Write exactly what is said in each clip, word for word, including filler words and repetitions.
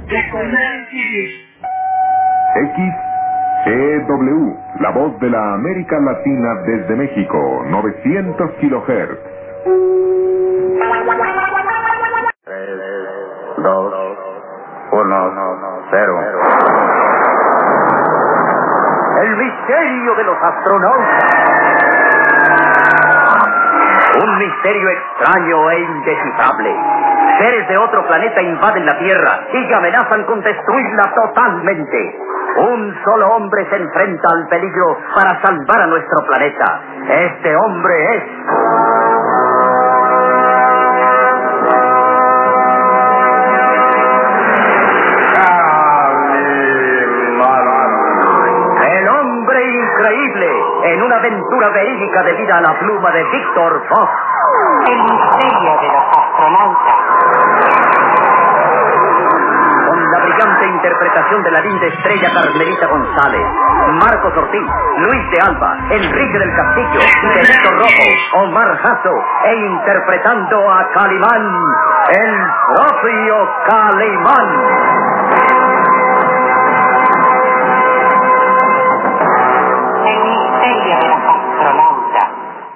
X E W, la voz de la América Latina desde México, novecientos kilohertz. tres, dos, uno, cero. El misterio de los astronautas. Un misterio extraño e indescifrable. Seres de otro planeta invaden la Tierra y amenazan con destruirla totalmente. Un solo hombre se enfrenta al peligro para salvar a nuestro planeta. Este hombre es... el hombre increíble, en una aventura verídica debida a la pluma de Víctor Fox. El misterio de los astronautas. Con la brillante interpretación de la linda estrella Carmelita González, Marcos Ortiz, Luis de Alba, Enrique del Castillo, Benito Rojo, Omar Jasso, e interpretando a Calimán, el propio Calimán. El misterio de los astronautas.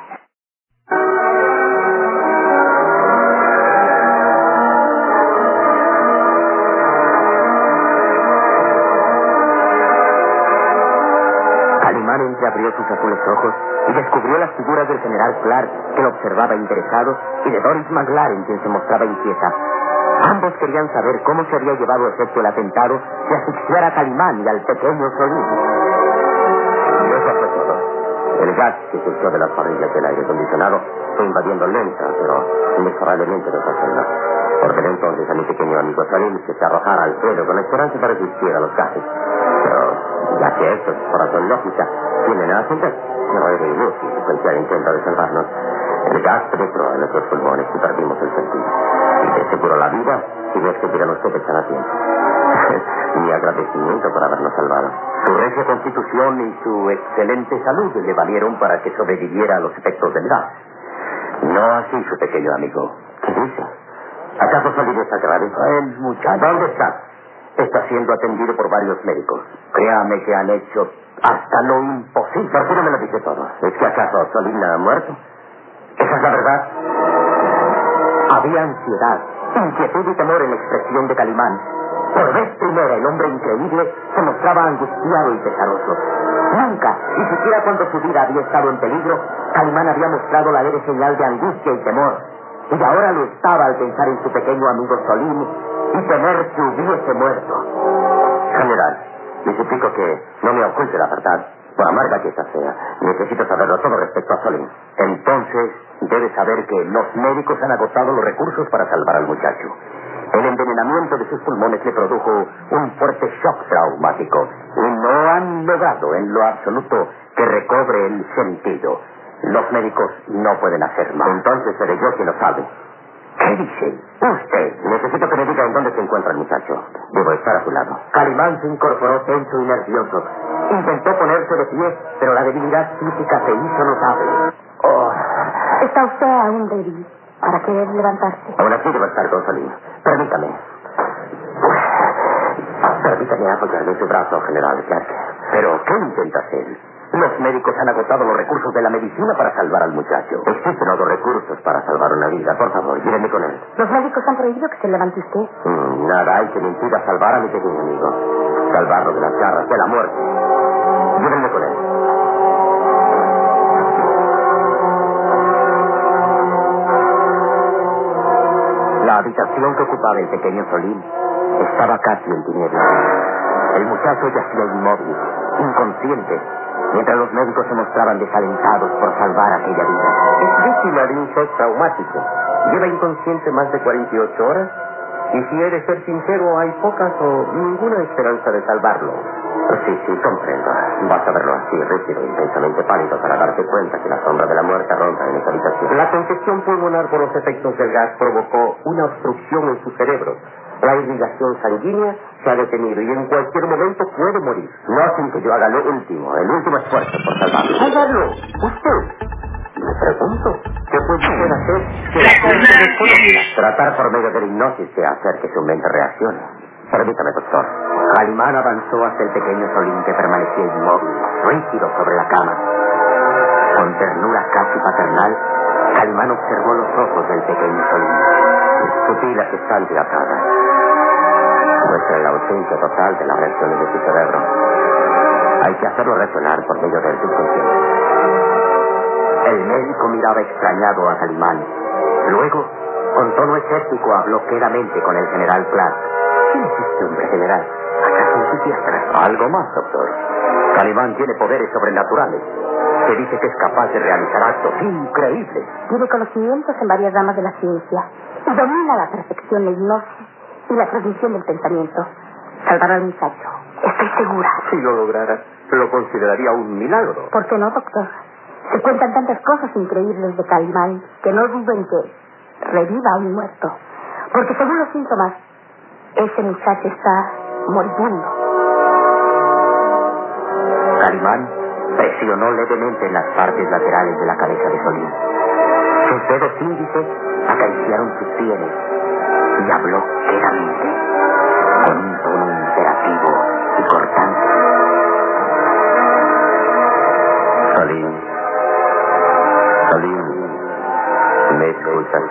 Calimán entreabrió sus azules ojos y descubrió las figuras del general Clark, que lo observaba interesado, y de Doris McLaren, quien se mostraba inquieta. Ambos querían saber cómo se había llevado a efecto el atentado de asfixiar a Calimán y al pequeño Solín. Eso fue todo. El gas que surgió de las parrillas del aire acondicionado fue invadiendo lenta, pero inexorablemente nuestra celda. Ordené entonces a mi pequeño amigo Solín que se arrojara al suelo con la esperanza de resistir a los gases. Pero, ya que estos, por razón lógica, tienen a ascender, no era inútil cualquier intento de salvarnos. El gas penetró en nuestros pulmones y perdimos el sentido. Y te aseguro la vida si no es que dirán ustedes tan a tiempo. Mi agradecimiento por habernos salvado. Su regia constitución y su excelente salud le valieron para que sobreviviera a los efectos del gas. No así su pequeño amigo. ¿Qué dice? ¿Acaso Solín está grave? El muchacho. ¿Dónde está? Está siendo atendido por varios médicos. Créame que han hecho hasta lo imposible. ¿Por qué no me lo dice todo? ¿Es que acaso Solín ha muerto? ¿Esa es la verdad? Había ansiedad, inquietud y temor en la expresión de Calimán. Por vez primera, el hombre increíble se mostraba angustiado y pesaroso. Nunca, ni siquiera cuando su vida había estado en peligro, Calimán había mostrado la leve señal de angustia y temor. Y ahora lo estaba al pensar en su pequeño amigo Solín y temer que hubiese muerto. General, le suplico que no me oculte la verdad, por amarga que esta sea. Necesito saberlo todo respecto a Solín. Entonces, debe saber que los médicos han agotado los recursos para salvar al muchacho. El envenenamiento de sus pulmones le produjo un fuerte shock traumático y no han logrado en lo absoluto que recobre el sentido. Los médicos no pueden hacer más. Entonces seré yo quien lo salve. ¿Qué dice? Usted. Necesito que me diga en dónde se encuentra el muchacho. Debo estar a su lado. Calimán se incorporó tenso y nervioso. Intentó ponerse de pie, pero la debilidad física se hizo notable. Oh. Está usted aún débil para querer levantarse. Aún así debo estar con Solín. Permítame. Permítame apoyarme en su brazo, general Clark. Pero, ¿qué intenta hacer? Los médicos han agotado los recursos de la medicina para salvar al muchacho. Existen otros recursos para salvar una vida. Por favor, llévenme con él. Los médicos han prohibido que se levante usted. Mm, nada hay que me impida salvar a mi pequeño amigo. Salvarlo de las garras de la muerte. Llévenme con él. La habitación que ocupaba el pequeño Solín estaba casi en tinieblas. El muchacho yacía inmóvil, inconsciente, mientras los médicos se mostraban desalentados por salvar aquella vida. Es víctima de un shock traumático. Lleva inconsciente más de cuarenta y ocho horas y si he de ser sincero, hay pocas o ninguna esperanza de salvarlo. Sí, sí, comprendo. Vas a verlo así, rígido, intensamente pálido, para darte cuenta que la sombra de la muerte ronda en esta habitación. La congestión pulmonar por los efectos del gas provocó una obstrucción en su cerebro. La irrigación sanguínea se ha detenido y en cualquier momento puede morir. No sin que yo haga lo último, el último esfuerzo por salvarlo. ¡Hágalo! ¡Usted! Me pregunto, ¿qué puede usted hacer que la gente desconozca? Tratar por medio de la hipnosis de hacer que su mente reaccione. Permítame, doctor. Calimán avanzó hacia el pequeño Solín, que permanecía inmóvil, rígido sobre la cama. Con ternura casi paternal, Calimán observó los ojos del pequeño Solín. Sus pupilas están dilatadas. Muestran la ausencia total de las reacciones de su cerebro. Hay que hacerlo reaccionar por medio del subconsciente. El médico miraba extrañado a Calimán. Luego, con tono escéptico, habló quedamente con el general Clark. ¿Quién es este hombre, general? ¿Acaso un psiquiatra? Algo más, doctor. Calimán tiene poderes sobrenaturales. Se dice que es capaz de realizar actos increíbles. Tiene conocimientos en varias ramas de la ciencia y domina a la perfección la hipnosis y la transmisión del pensamiento. Salvará al muchacho. Estoy segura. Si lo lograra, lo consideraría un milagro. ¿Por qué no, doctor? Se cuentan tantas cosas increíbles de Calimán que no dudo en que reviva a un muerto. Porque según los síntomas, ese muchacho está moribundo. Calimán presionó levemente en las partes laterales de la cabeza de Solín. Sus dedos índices acariciaron sus sienes y habló quedamente, con un tono imperativo y cortante. Solín, Solín, ¿me escuchas?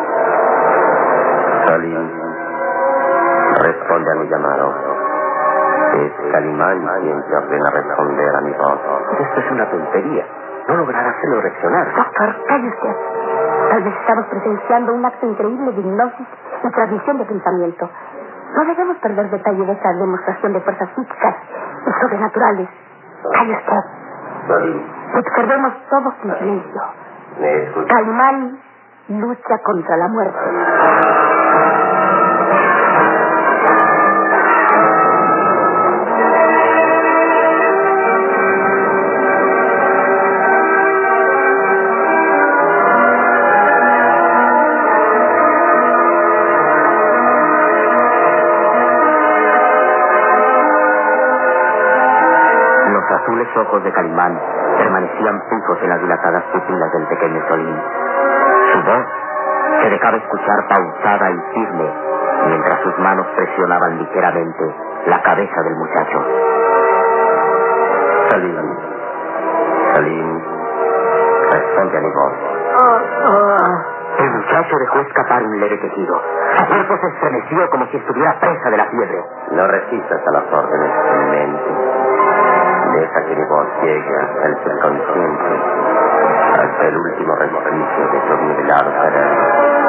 Solín, responde a mi llamado. Es Calimán quien te ordena responder a mi voz. Esto es una tontería. No logrará hacerlo reaccionar. Doctor, calle usted. Tal vez estamos presenciando un acto increíble de hipnosis y transmisión de pensamiento. No debemos perder detalle de esta demostración de fuerzas psíquicas y sobrenaturales. Calle usted. Solín. Observemos todos en silencio. ¿Me escuchas? Calimán lucha contra la muerte. Los azules ojos de Calimán permanecían fijos en las dilatadas pupilas del pequeño Solín. Su voz se dejaba escuchar pausada y firme, mientras sus manos presionaban ligeramente la cabeza del muchacho. Solín, Solín, responde a mi voz. El muchacho dejó escapar un leve quejido. Su cuerpo se estremeció como si estuviera presa de la fiebre. No resistas a las órdenes de mi mente. Deja que mi voz llegue hasta el subconsciente, hasta el último resquicio de tu nivelado cerebro.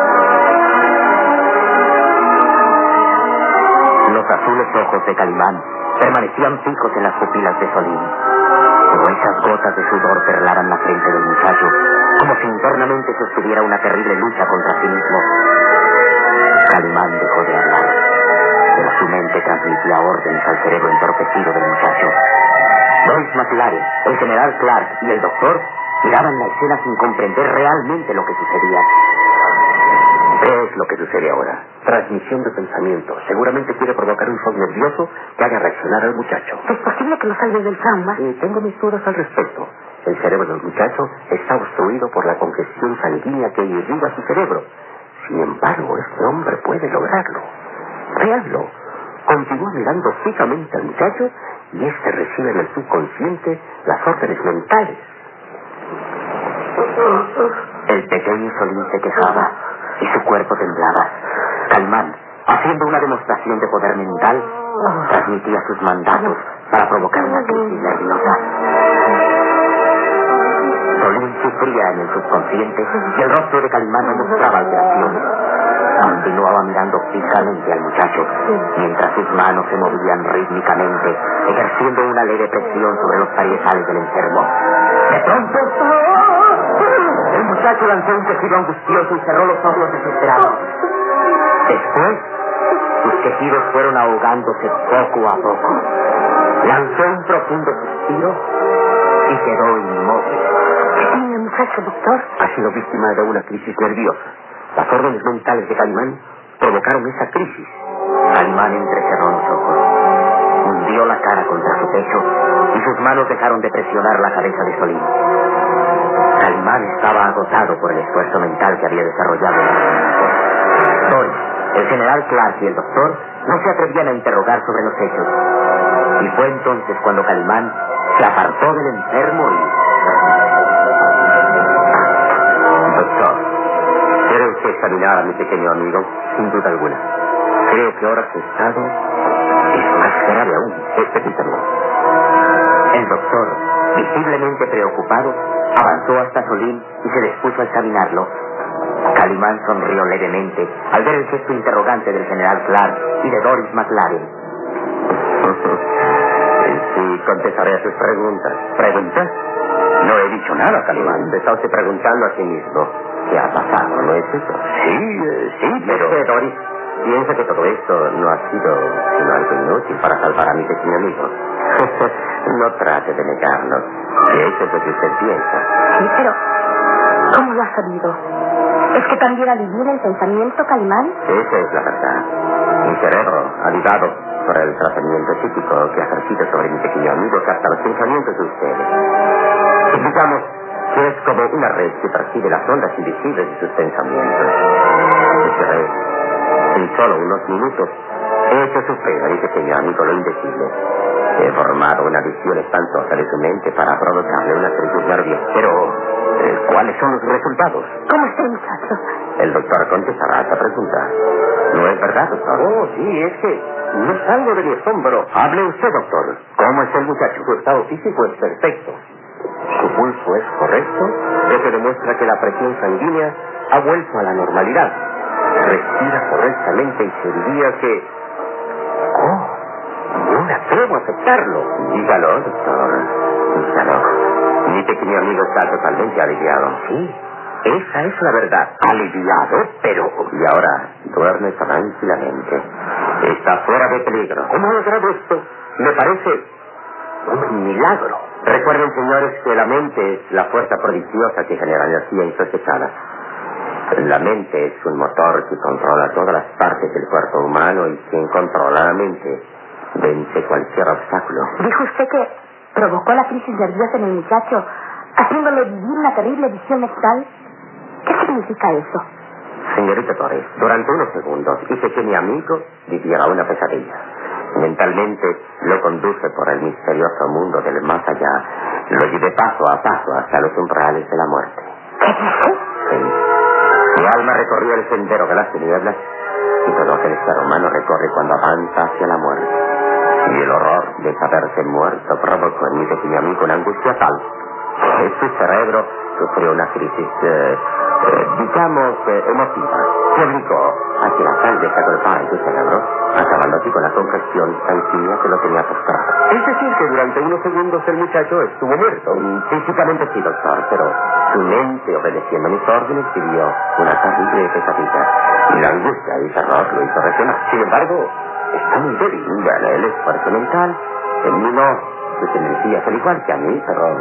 Los azules ojos de Calimán permanecían fijos en las pupilas de Solín. Gruesas gotas de sudor perlaban la frente del muchacho, como si internamente sostuviera una terrible lucha contra sí mismo. Calimán dejó de hablar, pero su mente transmitía órdenes al cerebro entorpecido del muchacho. Doris McLaren, el general Clark y el doctor miraban la escena sin comprender realmente lo que sucedía. ¿Qué es lo que sucede ahora? Transmisión de pensamiento. Seguramente quiere provocar un shock nervioso que haga reaccionar al muchacho. ¿Es posible que lo salve del trauma? Sí, tengo mis dudas al respecto. El cerebro del muchacho está obstruido por la congestión sanguínea que irriga su cerebro. Sin embargo, este hombre puede lograrlo. Véanlo. Continúa mirando fijamente al muchacho y este recibe en el subconsciente las órdenes mentales. El pequeño Solín se quejaba y su cuerpo temblaba. Calimán, haciendo una demostración de poder mental, transmitía sus mandatos para provocar una crisis nerviosa. Solín sufría en el subconsciente y el rostro de Calimán no mostraba alteración. Continuaba mirando fijamente al muchacho, mientras sus manos se movían rítmicamente, ejerciendo una leve presión sobre los parietales del enfermo. De pronto, el muchacho lanzó un quejido angustioso y cerró los ojos desesperados. Después, sus quejidos fueron ahogándose poco a poco. Lanzó un profundo suspiro y quedó inmóvil. ¿Qué tiene el muchacho, doctor? Ha sido víctima de una crisis nerviosa. Las órdenes mentales de Calimán provocaron esa crisis. Calimán entrecerró los ojos, hundió la cara contra su pecho y sus manos dejaron de presionar la cabeza de Solín. Calimán estaba agotado por el esfuerzo mental que había desarrollado en el momento. Doris, el general Clark y el doctor no se atrevían a interrogar sobre los hechos. Y fue entonces cuando Calimán se apartó del enfermo y... Doctor, ¿quiere usted examinar a mi pequeño amigo? Sin duda alguna. Creo que ahora su estado es más grave aún. Específicamente. El doctor, visiblemente preocupado, avanzó hasta Solín y se dispuso a examinarlo. Calimán sonrió levemente al ver el gesto interrogante del general Clark y de Doris McLaren. Sí, contestaré a sus preguntas. ¿Preguntas? No he dicho nada, Calimán. Se está usted preguntando a sí mismo qué ha pasado, ¿no es eso? Sí, eh, sí, pero... Usted, Doris, piensa que todo esto no ha sido sino algo inútil para salvar a mi pequeño amigo. No trate de negarlo. De hecho es lo que usted piensa. Sí, pero ¿cómo lo ha sabido? ¿Es que también adivina el pensamiento, Calimán? Esa es la verdad. Mi cerebro, avivado por el tratamiento psíquico que ha ejercido sobre mi pequeño amigo, capta los pensamientos de ustedes. Y digamos que es como una red que percibe las ondas invisibles de sus pensamientos. Esa red, en solo unos minutos, he hecho sufrir a mi pequeño amigo lo indecible. He formado una visión espantosa de su mente para provocarle una crisis nerviosa. Pero, eh, ¿cuáles son los resultados? ¿Cómo está el muchacho? El doctor contestará a esta pregunta. ¿No es verdad, doctor? Oh, sí, es que no salgo de mi asombro. Hable usted, doctor. ¿Cómo es el muchacho? Su estado físico es perfecto. Su pulso es correcto, lo que demuestra que la presión sanguínea ha vuelto a la normalidad. Respira correctamente y se diría que... ¡Oh! No me atrevo a aceptarlo. Dígalo, doctor. Dígalo. Mi pequeño amigo está totalmente aliviado. Sí, esa es la verdad. Aliviado, pero... Y ahora duerme tranquilamente. Está fuera de peligro. ¿Cómo ha logrado esto? Me parece un milagro. Recuerden, señores, que la mente es la fuerza prodigiosa que genera energía insospechada. La mente es un motor que controla todas las partes del cuerpo humano y quien controla la mente vence cualquier obstáculo. Dijo usted que provocó la crisis nerviosa en el muchacho, haciéndole vivir una terrible visión mental. ¿Qué significa eso? Señorita Torres, durante unos segundos hice que mi amigo viviera una pesadilla. Mentalmente lo conduje por el misterioso mundo del más allá. Lo llevé paso a paso hasta los umbrales de la muerte. ¿Qué dice? Sí. Mi alma recorrió el sendero de las tinieblas y todo aquel ser humano recorre cuando avanza hacia la muerte. Y el horror de saberse muerto provocó en mi pequeño amigo una angustia tal que su cerebro sufrió una crisis, eh, eh, digamos, eh, emotiva. Se obligó a que la sangre se agolpara en su cerebro, acabando así con la congestión sanguínea que lo tenía postrado. Es decir, que durante unos segundos el muchacho estuvo muerto. Físicamente sí, doctor, pero su mente, obedeciendo mis órdenes, vivió una terrible pesadilla. Y la angustia y el terror lo hizo reaccionar. Sin embargo, está muy débil. Bueno, el esfuerzo mental terminó sus energías, al igual que a mí, pero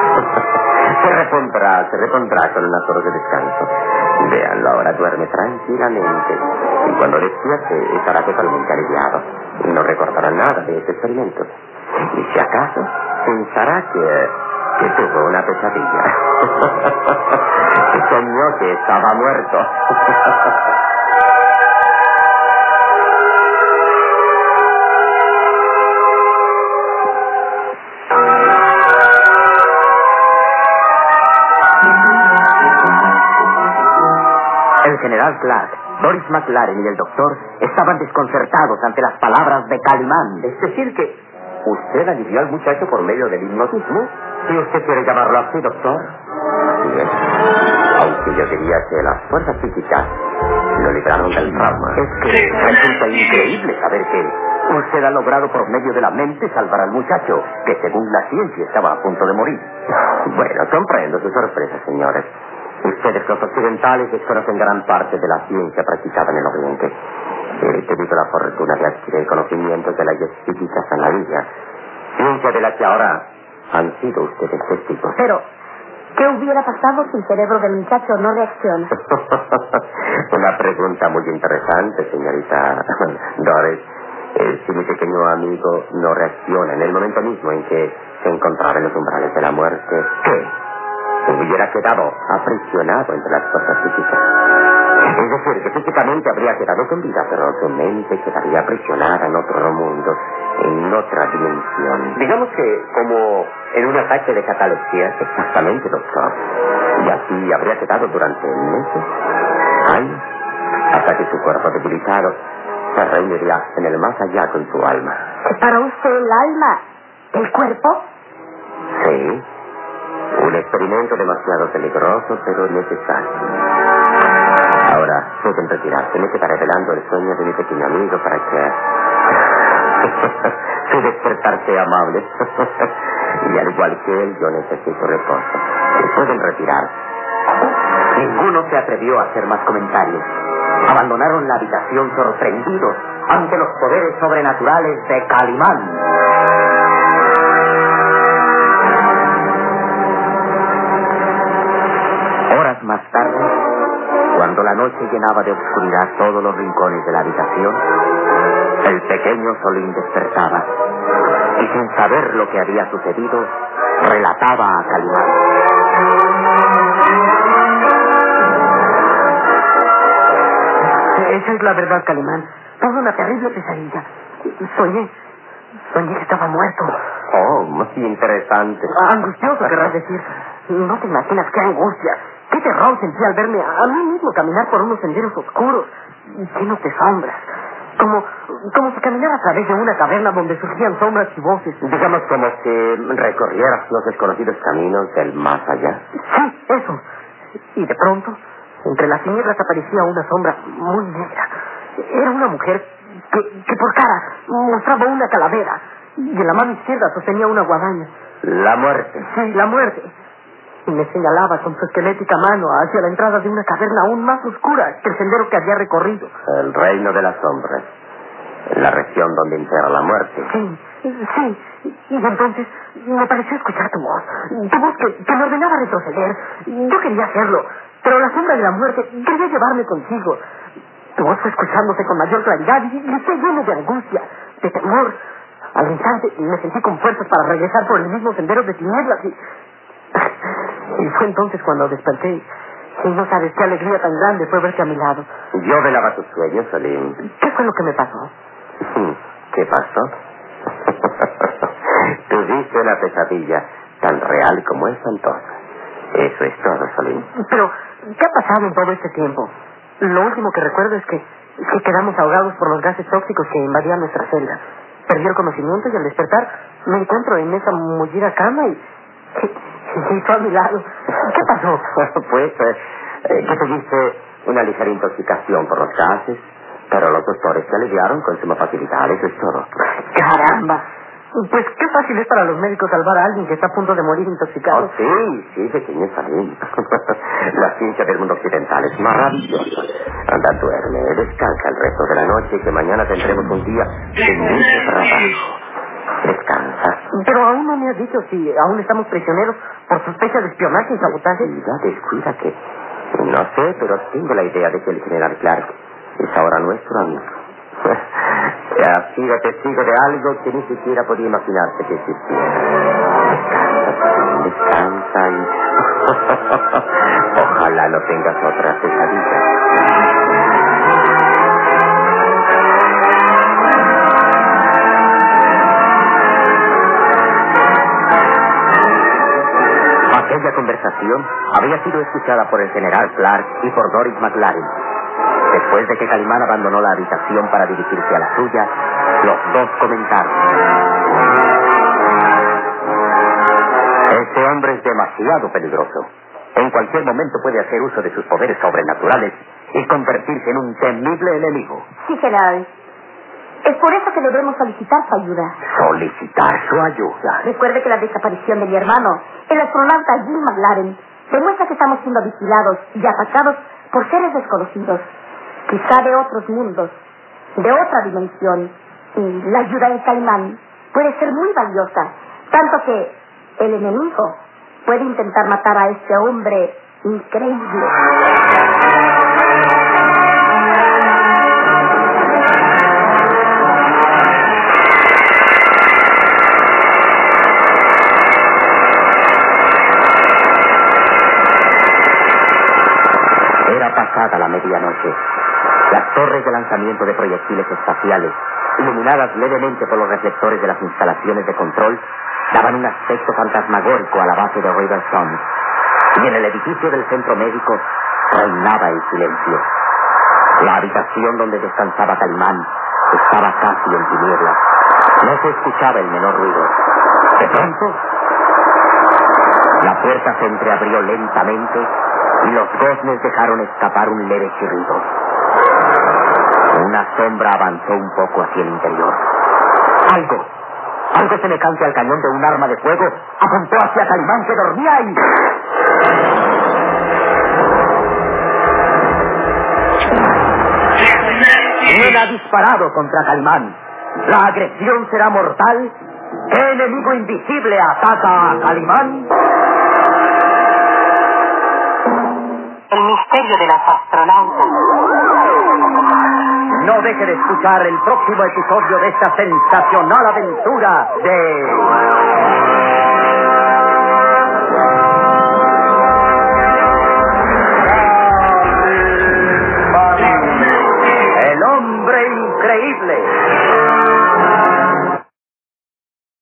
se repondrá, se repondrá con unas horas de descanso. Véanlo, ahora duerme tranquilamente. Y cuando despierte, estará totalmente aliviado. Y no recordará nada de ese experimento. Y si acaso, pensará que, que tuvo una pesadilla. Soñó que estaba muerto. El general Clark, Doris McLaren y el doctor estaban desconcertados ante las palabras de Calimán. Es decir que usted alivió al muchacho por medio del hipnotismo. Si usted quiere llamarlo así, doctor. Así es. Aunque yo diría que las fuerzas físicas lo libraron del trauma. Es que resulta increíble saber que usted ha logrado por medio de la mente salvar al muchacho, que según la ciencia estaba a punto de morir. Bueno, comprendo su sorpresa, señores. Ustedes, los occidentales, desconocen gran parte de la ciencia practicada en el Oriente. He tenido la fortuna de adquirir conocimientos de leyes físicas en la India, ciencia de la que ahora han sido ustedes testigos. Pero, ¿qué hubiera pasado si el cerebro del muchacho no reacciona? Una pregunta muy interesante, señorita Doris. Eh, si mi pequeño amigo no reacciona en el momento mismo en que se encontraba en los umbrales de la muerte, ¿qué? Se hubiera quedado aprisionado entre las cosas físicas. Es decir, que Físicamente habría quedado con vida, pero su mente quedaría aprisionada en otro mundo, en otra dimensión. Digamos que como en un ataque de catalepsia. Exactamente, doctor. Y así habría quedado durante meses, años, hasta que su cuerpo debilitado se reuniría en el más allá con su alma. ¿Para usted el alma del cuerpo? Sí. Un experimento demasiado peligroso, pero necesario. Ahora, pueden retirarse. Me quedaré velando el sueño de mi pequeño amigo para que su despertar sea amable. Y al igual que él, yo necesito reposo. Pueden retirarse. Ninguno se atrevió a hacer más comentarios. Abandonaron la habitación sorprendidos ante los poderes sobrenaturales de Calimán. Horas más tarde, cuando la noche llenaba de oscuridad todos los rincones de la habitación, el pequeño Solín despertaba y, sin saber lo que había sucedido, relataba a Calimán. Esa es la verdad, Calimán. Tuve una terrible pesadilla. Soñé. Soñé que estaba muerto. Oh, muy interesante. Angustioso, querrás decir. No te imaginas qué angustia, qué terror sentí al verme a mí mismo caminar por unos senderos oscuros, llenos de sombras. Como, como si caminara a través de una caverna donde surgían sombras y voces. Digamos como que recorrieras los desconocidos caminos del más allá. Sí, eso. Y de pronto, entre las tinieblas aparecía una sombra muy negra. Era una mujer que, que por cara mostraba una calavera y en la mano izquierda sostenía una guadaña. La muerte. Sí, la muerte. Y me señalaba con su esquelética mano hacia la entrada de una caverna aún más oscura que el sendero que había recorrido. El reino de las sombras. La región donde impera la muerte. Sí, sí. Y entonces me pareció escuchar tu voz. Tu voz que, que me ordenaba retroceder. Yo quería hacerlo, pero la sombra de la muerte quería llevarme consigo. Tu voz fue escuchándose con mayor claridad y, y estoy lleno de angustia, de temor. Al instante me sentí con fuerzas para regresar por el mismo sendero de tinieblas y... Y fue entonces cuando desperté. Y no sabes qué alegría tan grande fue verte a mi lado. Yo velaba tus sueños, Solín. ¿Qué fue lo que me pasó? ¿Qué pasó? Tuviste una pesadilla tan real como espantosa. Eso es todo, Solín. Pero, ¿qué ha pasado en todo este tiempo? Lo último que recuerdo es que, que quedamos ahogados por los gases tóxicos que invadían nuestra celda. Perdí el conocimiento y al despertar me encuentro en esa mullida cama y... y, y tú a mi lado. ¿Qué pasó? Pues, eh, que tuviste una ligera intoxicación por los gases, pero los doctores te aliviaron con suma facilidad, eso es todo. ¡Caramba! Pues qué fácil es para los médicos salvar a alguien que está a punto de morir intoxicado. Oh, sí, sí, pequeño Solín. La ciencia del mundo occidental es maravillosa. Anda, duerme, descansa el resto de la noche y que mañana tendremos un día de mucho trabajo. Descansa. Pero aún no me has dicho si aún estamos prisioneros por sospecha de espionaje y sabotaje. Descuida, descuida que... No sé, pero tengo la idea de que el general Clark es ahora nuestro amigo. Ha sido testigo de algo que ni siquiera podía imaginarse que existiera. Descansa, descansa y... Ojalá no tengas otra pesadilla. Aquella conversación había sido escuchada por el general Clark y por Doris McLaren. Después de que Calimán abandonó la habitación para dirigirse a la suya, los dos comentaron: este hombre es demasiado peligroso. En cualquier momento puede hacer uso de sus poderes sobrenaturales y convertirse en un temible enemigo. Sí, general. Es por eso que debemos solicitar su ayuda. ¿Solicitar su ayuda? Recuerde que la desaparición de mi hermano, el astronauta Jim McLaren, demuestra que estamos siendo vigilados y atacados por seres desconocidos, quizá de otros mundos, de otra dimensión. Y la ayuda de Calimán puede ser muy valiosa, tanto que el enemigo puede intentar matar a este hombre increíble. Era pasada la medianoche. Las torres de lanzamiento de proyectiles espaciales, iluminadas levemente por los reflectores de las instalaciones de control, daban un aspecto fantasmagórico a la base de Riverstone. Y en el edificio del centro médico reinaba el silencio. La habitación donde descansaba Calimán estaba casi en tinieblas. No se escuchaba el menor ruido. De pronto, la puerta se entreabrió lentamente y los goznes dejaron escapar un leve chirrido. Una sombra avanzó un poco hacia el interior. Algo, algo semejante al cañón de un arma de fuego apuntó hacia Calimán, que dormía ahí. ¿Quién ha disparado contra Calimán? ¿La agresión será mortal? ¿Qué enemigo invisible ataca a Calimán? El misterio de los astronautas. No deje de escuchar el próximo episodio de esta sensacional aventura de...